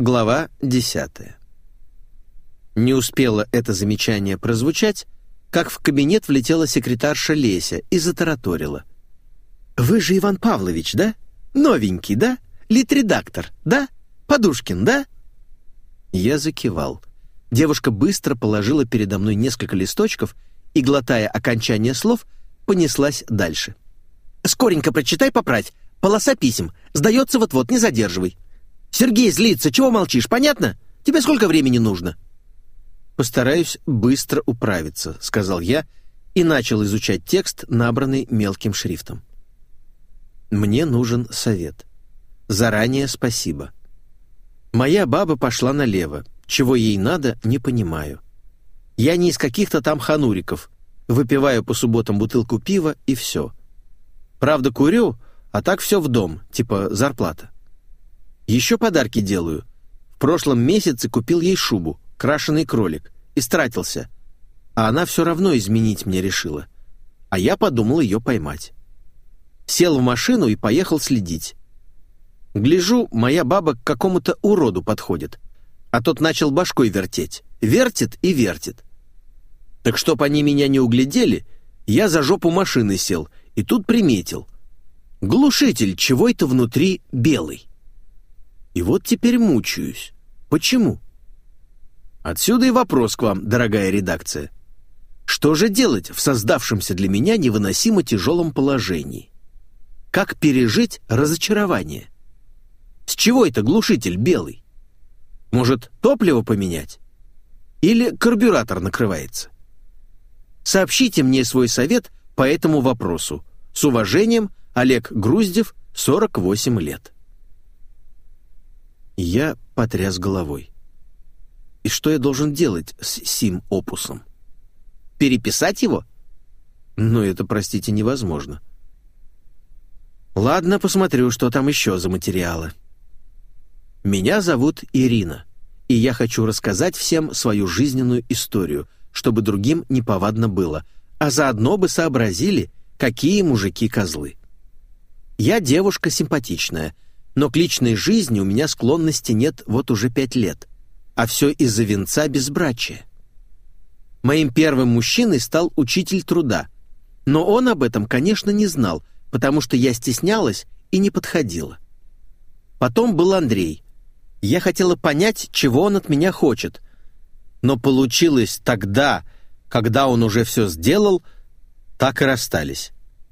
Глава 10. Не успело это замечание прозвучать, как в кабинет влетела секретарша Леся и затараторила. «Вы же Иван Павлович, да? Новенький, да? Литредактор, да? Подушкин, да?» Я закивал. Девушка быстро положила передо мной несколько листочков и, глотая окончание слов, понеслась дальше. «Скоренько прочитай, поправь. Полоса писем. Сдается вот-вот, не задерживай. Сергей злится, чего молчишь, понятно? Тебе сколько времени нужно?» «Постараюсь быстро управиться», — сказал я и начал изучать текст, набранный мелким шрифтом. «Мне нужен совет. Заранее спасибо. Моя баба пошла налево. Чего ей надо, не понимаю. Я не из каких-то там хануриков. Выпиваю по субботам бутылку пива и все. Правда, курю, а так все в дом, типа зарплата. Еще подарки делаю. В прошлом месяце купил ей шубу, крашеный кролик, истратился. А она все равно изменить мне решила. А я подумал ее поймать. Сел в машину и поехал следить. Гляжу, моя баба к какому-то уроду подходит, а тот начал башкой вертеть. Вертит и вертит. Так чтоб они меня не углядели, я за жопу машины сел и тут приметил. Глушитель чего-то внутри белый. И вот теперь мучаюсь. Почему? Отсюда и вопрос к вам, дорогая редакция. Что же делать в создавшемся для меня невыносимо тяжелом положении? Как пережить разочарование? С чего это глушитель белый? Может, топливо поменять? Или карбюратор накрывается? Сообщите мне свой совет по этому вопросу. С уважением, Олег Груздев, 48 лет. Я потряс головой. И что я должен делать с сим опусом? Переписать его? Но это, простите, невозможно. Ладно, посмотрю, что там еще за материалы. Меня зовут Ирина, и я хочу рассказать всем свою жизненную историю, чтобы другим неповадно было, а заодно бы сообразили, какие мужики козлы. Я девушка симпатичная, но к личной жизни у меня склонности нет вот уже 5 лет, а все из-за венца безбрачия. Моим первым мужчиной стал учитель труда, но он об этом, конечно, не знал, потому что я стеснялась и не подходила. Потом был Андрей. Я хотела понять, чего он от меня хочет, но получилось тогда, когда он уже все сделал, так и расстались.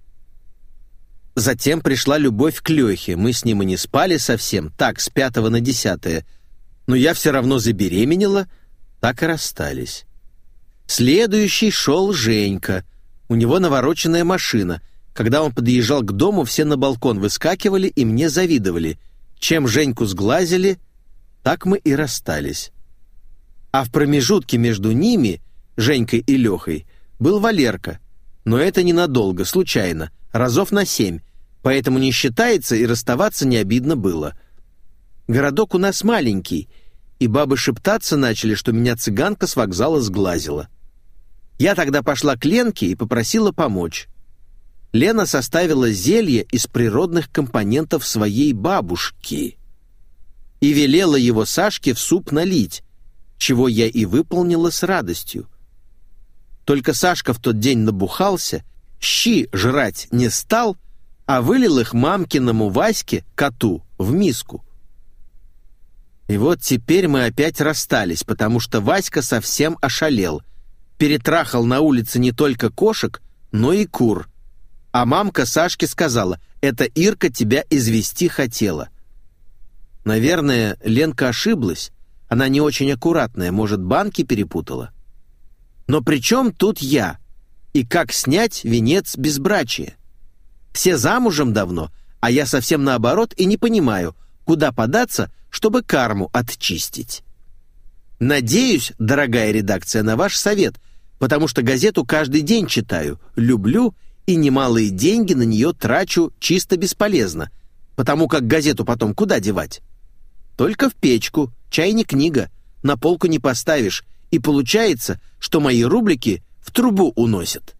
Затем пришла любовь к Лехе, мы с ним и не спали совсем, так, с 5 на 10, но я все равно забеременела, так и расстались. Следующий шел Женька, у него навороченная машина. Когда он подъезжал к дому, все на балкон выскакивали и мне завидовали. Чем Женьку сглазили, так мы и расстались. А в промежутке между ними, Женькой и Лехой, был Валерка, но это ненадолго, случайно, разов на 7, поэтому не считается и расставаться не обидно было. Городок у нас маленький, и бабы шептаться начали, что меня цыганка с вокзала сглазила. Я тогда пошла к Ленке и попросила помочь. Лена составила зелье из природных компонентов своей бабушки и велела его Сашке в суп налить, чего я и выполнила с радостью. Только Сашка в тот день набухался, щи жрать не стал, а вылил их мамкиному Ваське, коту, в миску. И вот теперь мы опять расстались, потому что Васька совсем ошалел, перетрахал на улице не только кошек, но и кур. А мамка Сашке сказала: «Это Ирка тебя извести хотела». Наверное, Ленка ошиблась, она не очень аккуратная, может, банки перепутала. Но при чем тут я? И как снять венец безбрачия? Все замужем давно, а я совсем наоборот и не понимаю, куда податься, чтобы карму отчистить. Надеюсь, дорогая редакция, на ваш совет, потому что газету каждый день читаю, люблю и немалые деньги на нее трачу чисто бесполезно, потому как газету потом куда девать? Только в печку, чай не книга, на полку не поставишь, и получается, что мои рублики в трубу уносят.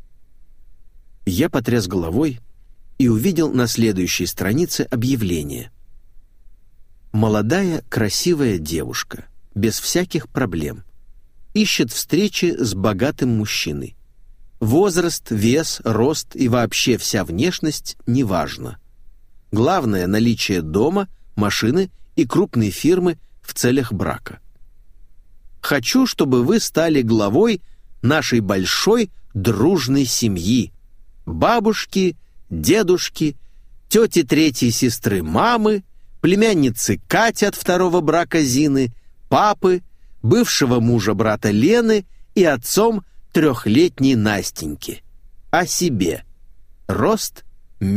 Я потряс головой и увидел на следующей странице объявление. Молодая, красивая девушка, без всяких проблем. Ищет встречи с богатым мужчиной. Возраст, вес, рост и вообще вся внешность неважно. Главное — наличие дома, машины и крупной фирмы в целях брака. Хочу, чтобы вы стали главой нашей большой дружной семьи. Бабушки, дедушки, тети третьей сестры мамы, племянницы Кати от второго брака Зины, папы, бывшего мужа брата Лены и отцом трехлетней Настеньки. О себе. Рост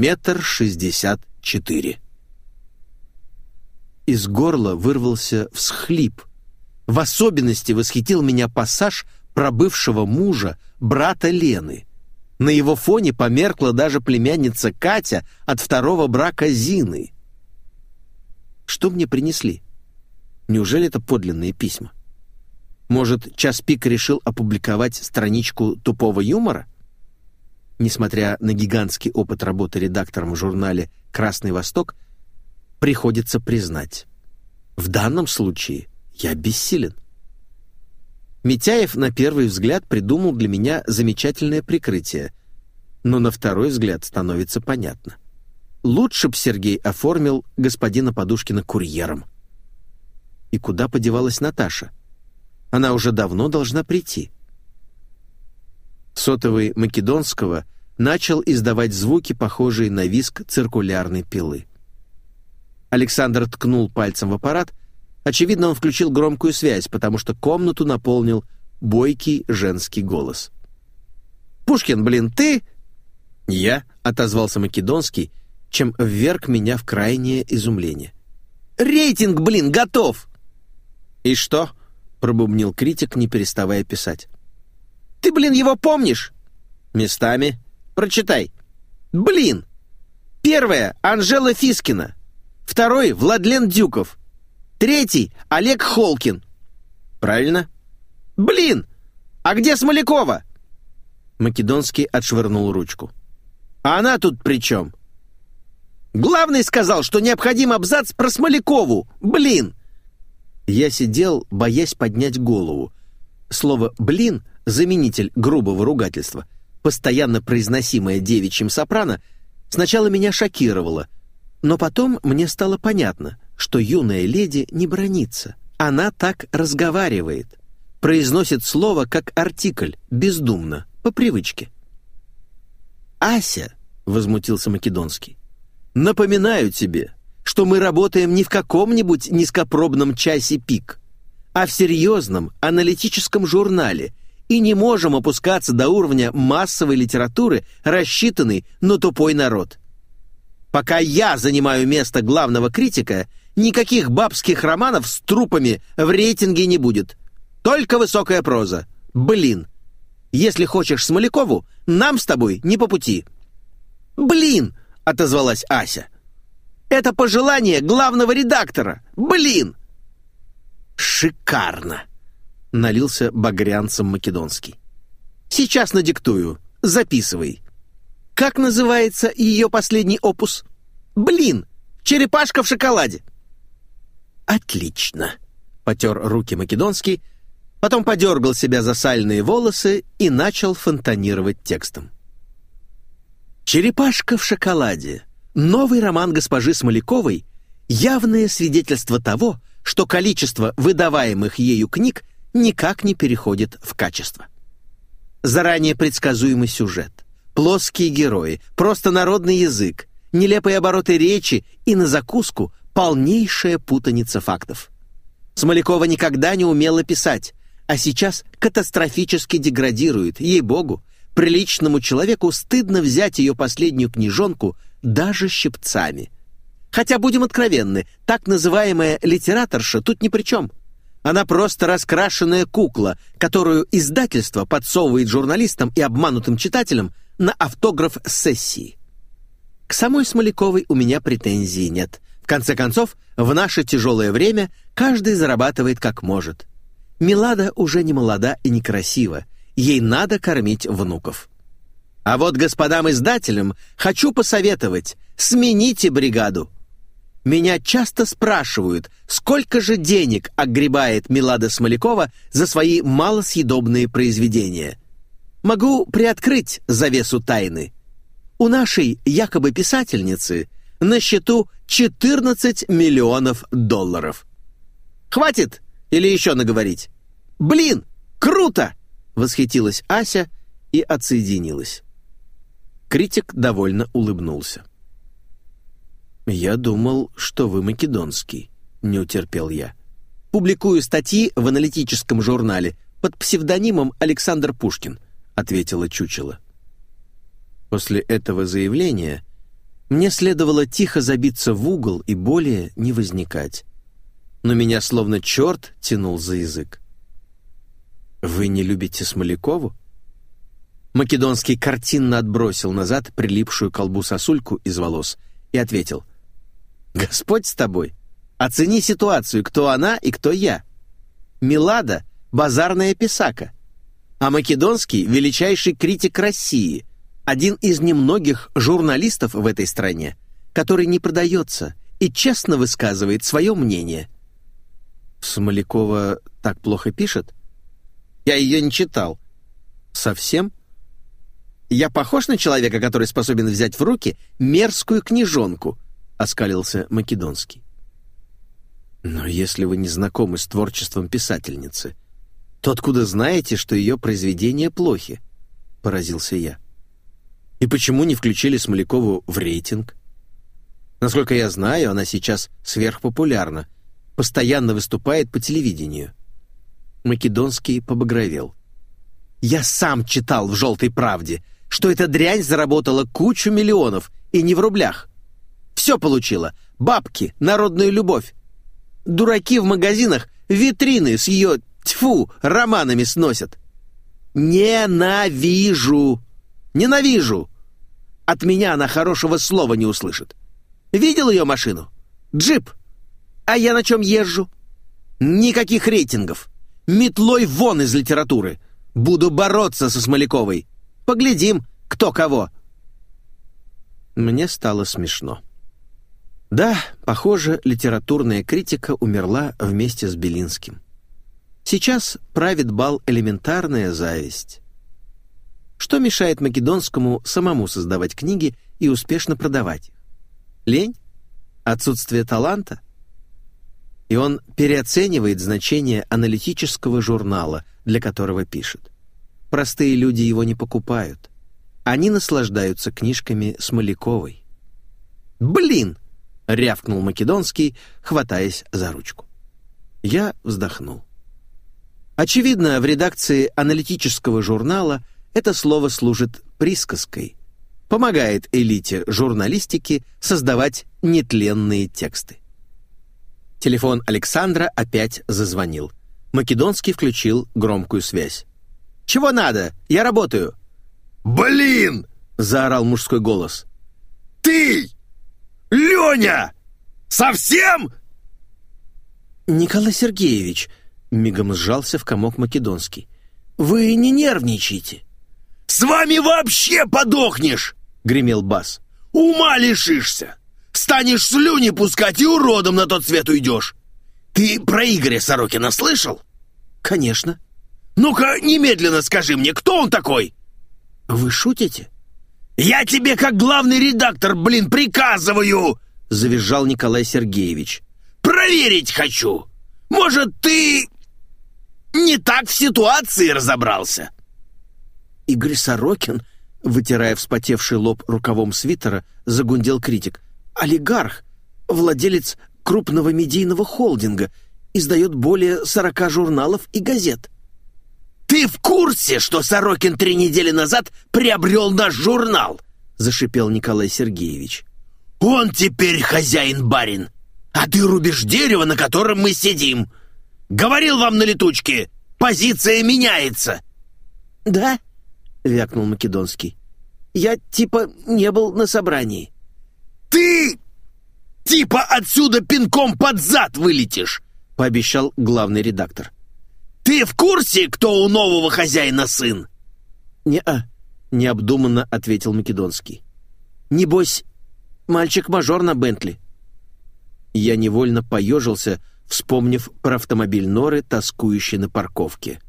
1,64 м. Из горла вырвался всхлип. В особенности восхитил меня пассаж про бывшего мужа брата Лены. На его фоне померкла даже племянница Катя от второго брака Зины. Что мне принесли? Неужели это подлинные письма? Может, час пик решил опубликовать страничку тупого юмора? Несмотря на гигантский опыт работы редактором в журнале «Красный Восток», приходится признать, в данном случае я бессилен. Митяев на первый взгляд придумал для меня замечательное прикрытие, но на второй взгляд становится понятно. Лучше б Сергей оформил господина Подушкина курьером. И куда подевалась Наташа? Она уже давно должна прийти. Сотовый Македонского начал издавать звуки, похожие на визг циркулярной пилы. Александр ткнул пальцем в аппарат. Очевидно, он включил громкую связь, потому что комнату наполнил бойкий женский голос. «Пушкин, блин, ты?» «Я», — отозвался Македонский, чем вверг меня в крайнее изумление. «Рейтинг, блин, готов!» «И что?» — пробубнил критик, не переставая писать. «Ты, блин, его помнишь?» «Местами. Прочитай». «Блин! Первое — Анжела Фискина. Второй — Владлен Дюков. Третий — Олег Холкин». «Правильно». «Блин! А где Смолякова?» Македонский отшвырнул ручку. «А она тут при чем?» «Главный сказал, что необходим абзац про Смолякову. Блин!» Я сидел, боясь поднять голову. Слово «блин» — заменитель грубого ругательства, постоянно произносимое девичьим сопрано, сначала меня шокировало, но потом мне стало понятно, что юная леди не бранится. Она так разговаривает, произносит слово как артикль, бездумно, по привычке. «Ася», — возмутился Македонский, — «напоминаю тебе, что мы работаем не в каком-нибудь низкопробном часе пик, а в серьезном аналитическом журнале и не можем опускаться до уровня массовой литературы, рассчитанной на тупой народ. Пока я занимаю место главного критика, никаких бабских романов с трупами в рейтинге не будет. Только высокая проза. Блин! Если хочешь Смолякову, нам с тобой не по пути». «Блин!» — отозвалась Ася. «Это пожелание главного редактора! Блин!» «Шикарно!» — налился багрянцем Македонский. «Сейчас надиктую. Записывай. Как называется ее последний опус? Блин! Черепашка в шоколаде!» «Отлично!» — потер руки Македонский, потом подергал себя за сальные волосы и начал фонтанировать текстом. «Черепашка в шоколаде. Новый роман госпожи Смоляковой — явное свидетельство того, что количество выдаваемых ею книг никак не переходит в качество. Заранее предсказуемый сюжет, плоские герои, просто народный язык, нелепые обороты речи и на закуску полнейшая путаница фактов. Смолякова никогда не умела писать, а сейчас катастрофически деградирует, ей-богу. Приличному человеку стыдно взять ее последнюю книжонку даже щипцами. Хотя, будем откровенны, так называемая литераторша тут ни при чем. Она просто раскрашенная кукла, которую издательство подсовывает журналистам и обманутым читателям на автограф-сессии. К самой Смоляковой у меня претензий нет. В конце концов, в наше тяжелое время каждый зарабатывает как может. Милада уже не молода и некрасива. Ей надо кормить внуков. А вот господам издателям хочу посоветовать: смените бригаду. Меня часто спрашивают, сколько же денег огребает Милада Смолякова за свои малосъедобные произведения. Могу приоткрыть завесу тайны. У нашей якобы писательницы на счету 14 миллионов долларов. Хватит или еще наговорить? Блин, круто! Восхитилась Ася и отсоединилась. Критик довольно улыбнулся. «Я думал, что вы македонский», — не утерпел я. «Публикую статьи в аналитическом журнале под псевдонимом Александр Пушкин», — ответила чучело. После этого заявления мне следовало тихо забиться в угол и более не возникать. Но меня словно черт тянул за язык. «Вы не любите Смолякову?» Македонский картинно отбросил назад прилипшую к колбу сосульку из волос и ответил: «Господь с тобой. Оцени ситуацию, кто она и кто я. Милада — базарная писака, а Македонский — величайший критик России, один из немногих журналистов в этой стране, который не продается и честно высказывает свое мнение». «Смолякова так плохо пишет?» «Я ее не читал». «Совсем? Я похож на человека, который способен взять в руки мерзкую книжонку?» — оскалился Македонский. «Но если вы не знакомы с творчеством писательницы, то откуда знаете, что ее произведения плохи?» — поразился я. «И почему не включили Смолякову в рейтинг? Насколько я знаю, она сейчас сверхпопулярна, постоянно выступает по телевидению». Македонский побагровел. «Я сам читал в «Желтой правде», что эта дрянь заработала кучу миллионов, и не в рублях. Все получила: бабки, народную любовь. Дураки в магазинах витрины с ее, тьфу, романами сносят. Ненавижу! Ненавижу! От меня она хорошего слова не услышит. Видел ее машину? Джип. А я на чем езжу? Никаких рейтингов. Метлой вон из литературы. Буду бороться со Смоляковой. Поглядим, кто кого». Мне стало смешно. Да, похоже, литературная критика умерла вместе с Белинским. Сейчас правит бал элементарная зависть. Что мешает Македонскому самому создавать книги и успешно продавать их? Лень? Отсутствие таланта? И он переоценивает значение аналитического журнала, для которого пишет. Простые люди его не покупают. Они наслаждаются книжками Смоляковой. «Блин!» — рявкнул Македонский, хватаясь за ручку. Я вздохнул. Очевидно, в редакции аналитического журнала это слово служит присказкой, помогает элите журналистики создавать нетленные тексты. Телефон Александра опять зазвонил. Македонский включил громкую связь. «Чего надо? Я работаю». «Блин!» — заорал мужской голос. «Ты! Леня! Совсем?» «Николай Сергеевич», — мигом сжался в комок Македонский, — «вы не нервничайте». «С вами вообще подохнешь!» — гремел бас. «Ума лишишься! Станешь слюни пускать и уродом на тот свет уйдешь! Ты про Игоря Сорокина слышал?» «Конечно». «Ну-ка, немедленно скажи мне, кто он такой?» «Вы шутите?» «Я тебе, как главный редактор, приказываю!» — завизжал Николай Сергеевич. «Проверить хочу! Может, ты не так в ситуации разобрался?» Игорь Сорокин, вытирая вспотевший лоб рукавом свитера, загундел критик. «Олигарх, владелец крупного медийного холдинга, издает более 40 журналов и газет». «Ты в курсе, что Сорокин 3 недели назад приобрел наш журнал?» — зашипел Николай Сергеевич. «Он теперь хозяин-барин, а ты рубишь дерево, на котором мы сидим. Говорил вам на летучке, позиция меняется». «Да?» — вякнул Македонский. «Я типа не был на собрании». «Ты типа отсюда пинком под зад вылетишь», — пообещал главный редактор. «Ты в курсе, кто у нового хозяина сын?» «Не-а», — необдуманно ответил Македонский. «Небось, мальчик-мажор на Бентли». Я невольно поежился, вспомнив про автомобиль Норы, тоскующий на парковке.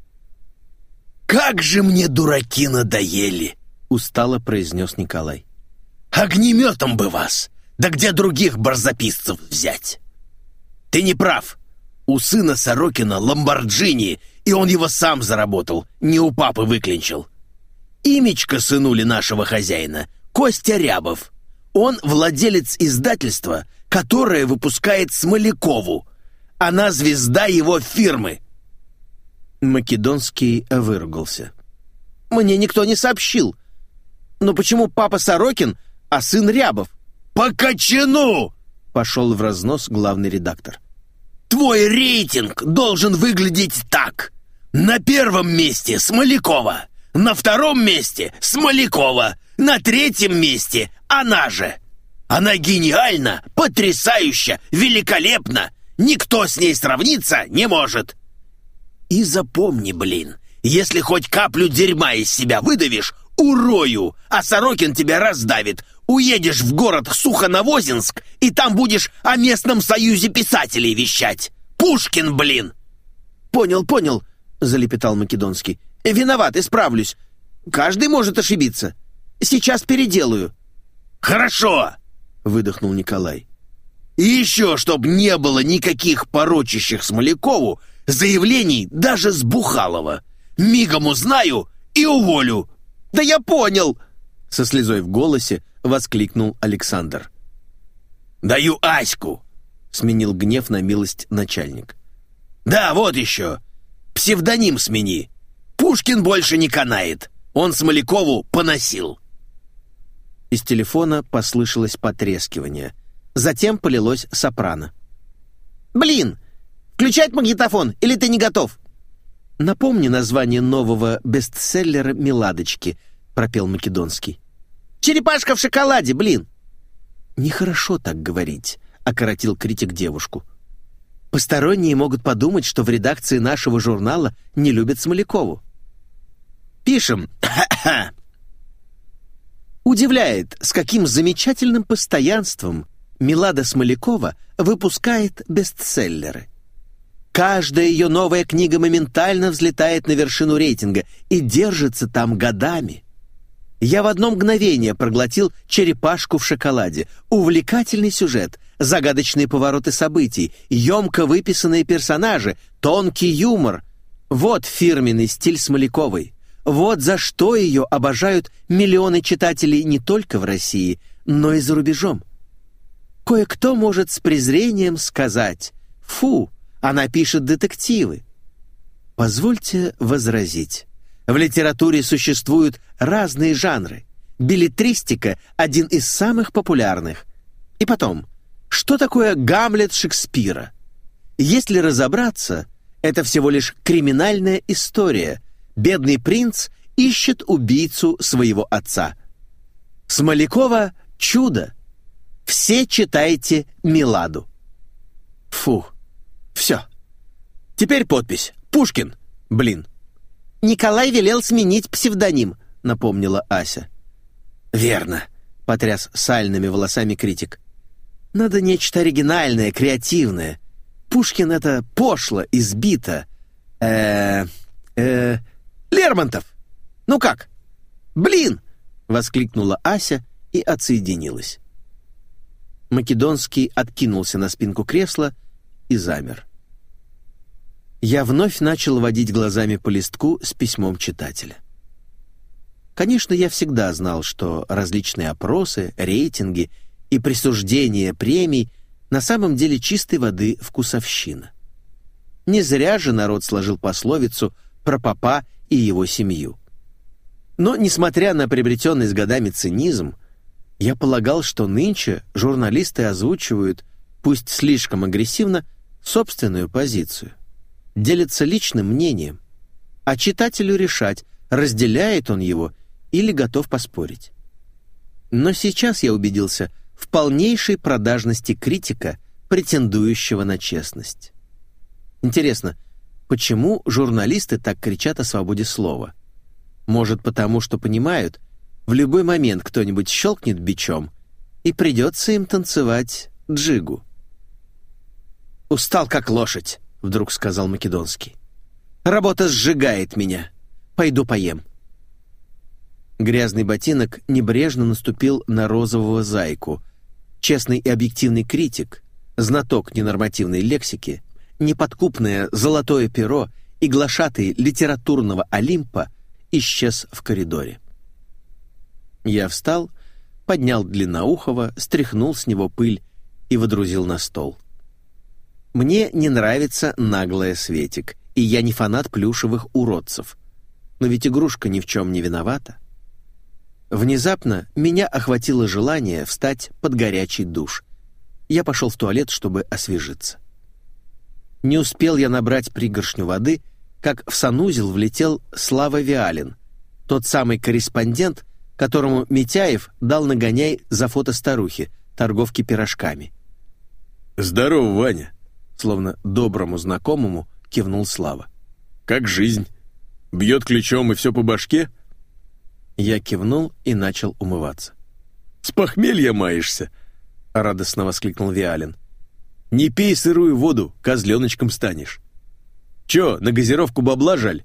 «Как же мне дураки надоели!» — устало произнес Николай. «Огнеметом бы вас! Да где других барзаписцев взять?» «Ты не прав. У сына Сорокина Ламборджини, и он его сам заработал, не у папы выклинчил. Имечко сынули нашего хозяина — Костя Рябов. Он владелец издательства, которое выпускает Смолякову. Она звезда его фирмы». Македонский выругался. «Мне никто не сообщил. Но почему папа Сорокин, а сын Рябов?» «По кочану!» — пошел вразнос главный редактор. «Твой рейтинг должен выглядеть так. На первом месте Смолякова, на втором месте Смолякова, на третьем месте она же. Она гениальна, потрясающа, великолепна. Никто с ней сравниться не может. И запомни, блин, если хоть каплю дерьма из себя выдавишь, урою, а Сорокин тебя раздавит. Уедешь в город Сухоновозинск, и там будешь о местном союзе писателей вещать. Пушкин, блин!» «Понял», — залепетал Македонский. «Виноват, исправлюсь. Каждый может ошибиться. Сейчас переделаю». «Хорошо!» — выдохнул Николай. «И еще, чтоб не было никаких порочащих Смолякову заявлений даже с Бухалова. Мигом узнаю и уволю». «Да я понял!» — со слезой в голосе воскликнул Александр. «Даю Аську!» — сменил гнев на милость начальник. «Да, вот еще. Псевдоним смени. Пушкин больше не канает. Он Смолякову поносил». Из телефона послышалось потрескивание. Затем полилось сопрано. «Блин! Включать магнитофон, или ты не готов?» «Напомни название нового бестселлера «Миладочки», — пропел Македонский. «Черепашка в шоколаде, блин!» «Нехорошо так говорить», — окоротил критик девушку. «Посторонние могут подумать, что в редакции нашего журнала не любят Смолякову». «Пишем. Удивляет, с каким замечательным постоянством Милада Смолякова выпускает бестселлеры. Каждая ее новая книга моментально взлетает на вершину рейтинга и держится там годами. Я в одно мгновение проглотил «Черепашку в шоколаде». Увлекательный сюжет, загадочные повороты событий, емко выписанные персонажи, тонкий юмор. Вот фирменный стиль Смоляковой. Вот за что ее обожают миллионы читателей не только в России, но и за рубежом. Кое-кто может с презрением сказать: «Фу, она пишет детективы». Позвольте возразить. В литературе существуют разные жанры. Беллетристика – один из самых популярных. И потом, что такое Гамлет Шекспира? Если разобраться, это всего лишь криминальная история. Бедный принц ищет убийцу своего отца. Смолякова – чудо. Все читайте «Миладу». Фу, все. Теперь подпись. Пушкин, блин. «Николай велел сменить псевдоним», — напомнила Ася. «Верно», — потряс сальными волосами критик. «Надо нечто оригинальное, креативное. Пушкин — это пошло, избито. Лермонтов! Ну как? Блин!» — воскликнула Ася и отсоединилась. Македонский откинулся на спинку кресла и замер. Я вновь начал водить глазами по листку с письмом читателя. Конечно, я всегда знал, что различные опросы, рейтинги и присуждения премий на самом деле чистой воды вкусовщина. Не зря же народ сложил пословицу про попа и его семью. Но, несмотря на приобретенный с годами цинизм, я полагал, что нынче журналисты озвучивают, пусть слишком агрессивно, собственную позицию. Делятся личным мнением, а читателю решать, разделяет он его или готов поспорить. Но сейчас я убедился в полнейшей продажности критика, претендующего на честность. Интересно, почему журналисты так кричат о свободе слова? Может, потому что понимают, в любой момент кто-нибудь щелкнет бичом, и придется им танцевать джигу. «Устал, как лошадь», — вдруг сказал Македонский. «Работа сжигает меня. Пойду поем». Грязный ботинок небрежно наступил на розового зайку. Честный и объективный критик, знаток ненормативной лексики, неподкупное золотое перо и глашатый литературного Олимпа исчез в коридоре. Я встал, поднял длинноухого, стряхнул с него пыль и водрузил на стол. Мне не нравится наглая Светик, и я не фанат плюшевых уродцев. Но ведь игрушка ни в чем не виновата. Внезапно меня охватило желание встать под горячий душ. Я пошел в туалет, чтобы освежиться. Не успел я набрать пригоршню воды, как в санузел влетел Слава Виалин, тот самый корреспондент, которому Митяев дал нагоняй за фото старухи, торговки пирожками. «Здорово, Ваня!» Словно доброму знакомому кивнул Слава. «Как жизнь? Бьет ключом и все по башке?» Я кивнул и начал умываться. «С похмелья маешься!» — радостно воскликнул Виалин. «Не пей сырую воду, козленочком станешь. Чё, на газировку бабла жаль?»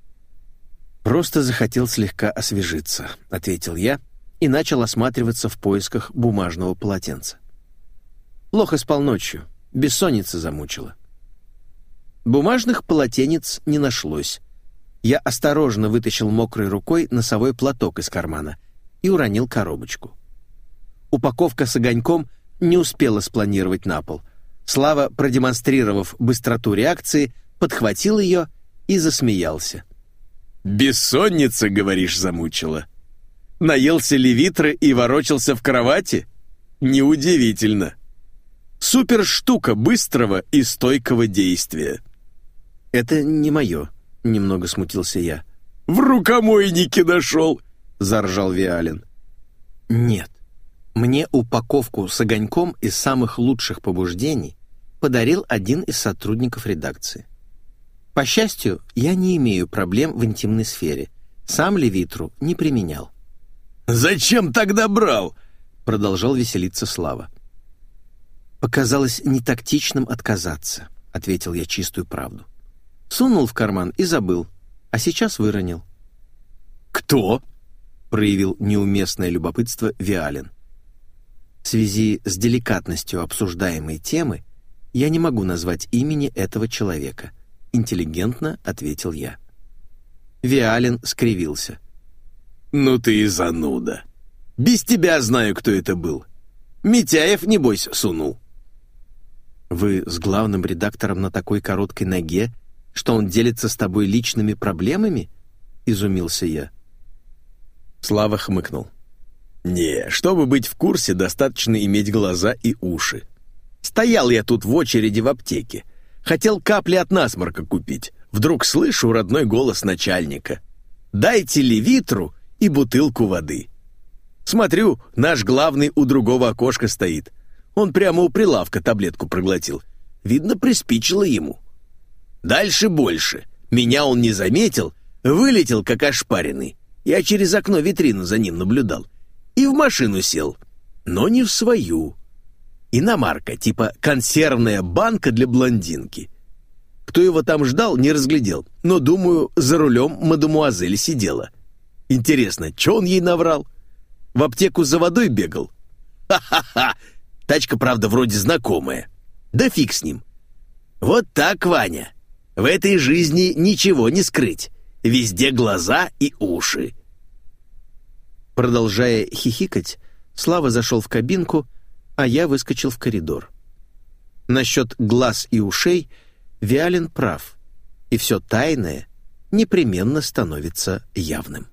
«Просто захотел слегка освежиться», — ответил я и начал осматриваться в поисках бумажного полотенца. Плохо спал ночью, бессонница замучила. Бумажных полотенец не нашлось. Я осторожно вытащил мокрой рукой носовой платок из кармана и уронил коробочку. Упаковка с огоньком не успела спланировать на пол. Слава, продемонстрировав быстроту реакции, подхватил ее и засмеялся. «Бессонница, говоришь, замучила? Наелся левитры и ворочался в кровати? Неудивительно. Супер штука быстрого и стойкого действия». «Это не мое», — немного смутился я. «В рукомойнике нашел!» — заржал Виалин. «Нет, мне упаковку с огоньком из самых лучших побуждений подарил один из сотрудников редакции. По счастью, я не имею проблем в интимной сфере. Сам левитру не применял». «Зачем тогда брал?» — продолжал веселиться Слава. «Показалось нетактичным отказаться», — ответил я чистую правду. Сунул в карман и забыл, а сейчас выронил. «Кто?» — проявил неуместное любопытство Виалин. В связи с деликатностью обсуждаемой темы я не могу назвать имени этого человека, интеллигентно ответил я. Виалин скривился. «Ну ты и зануда. Без тебя знаю, кто это был. Митяев, небось, сунул». «Вы с главным редактором на такой короткой ноге, что он делится с тобой личными проблемами?» — изумился я. Слава хмыкнул. «Не, чтобы быть в курсе, достаточно иметь глаза и уши. Стоял я тут в очереди в аптеке. Хотел капли от насморка купить. Вдруг слышу родной голос начальника. «Дайте левитру и бутылку воды». Смотрю, наш главный у другого окошка стоит. Он прямо у прилавка таблетку проглотил. Видно, приспичило ему. Дальше больше. Меня он не заметил, вылетел как ошпаренный. Я через окно витрину за ним наблюдал. И в машину сел, но не в свою. Иномарка, типа консервная банка для блондинки. Кто его там ждал, не разглядел, но, думаю, за рулем мадемуазель сидела. Интересно, что он ей наврал? В аптеку за водой бегал? Ха-ха-ха! Тачка, правда, вроде знакомая. Да фиг с ним. Вот так, Ваня. В этой жизни ничего не скрыть. Везде глаза и уши. Продолжая хихикать, Слава зашел в кабинку, а я выскочил в коридор. Насчет глаз и ушей Виалин прав, и все тайное непременно становится явным.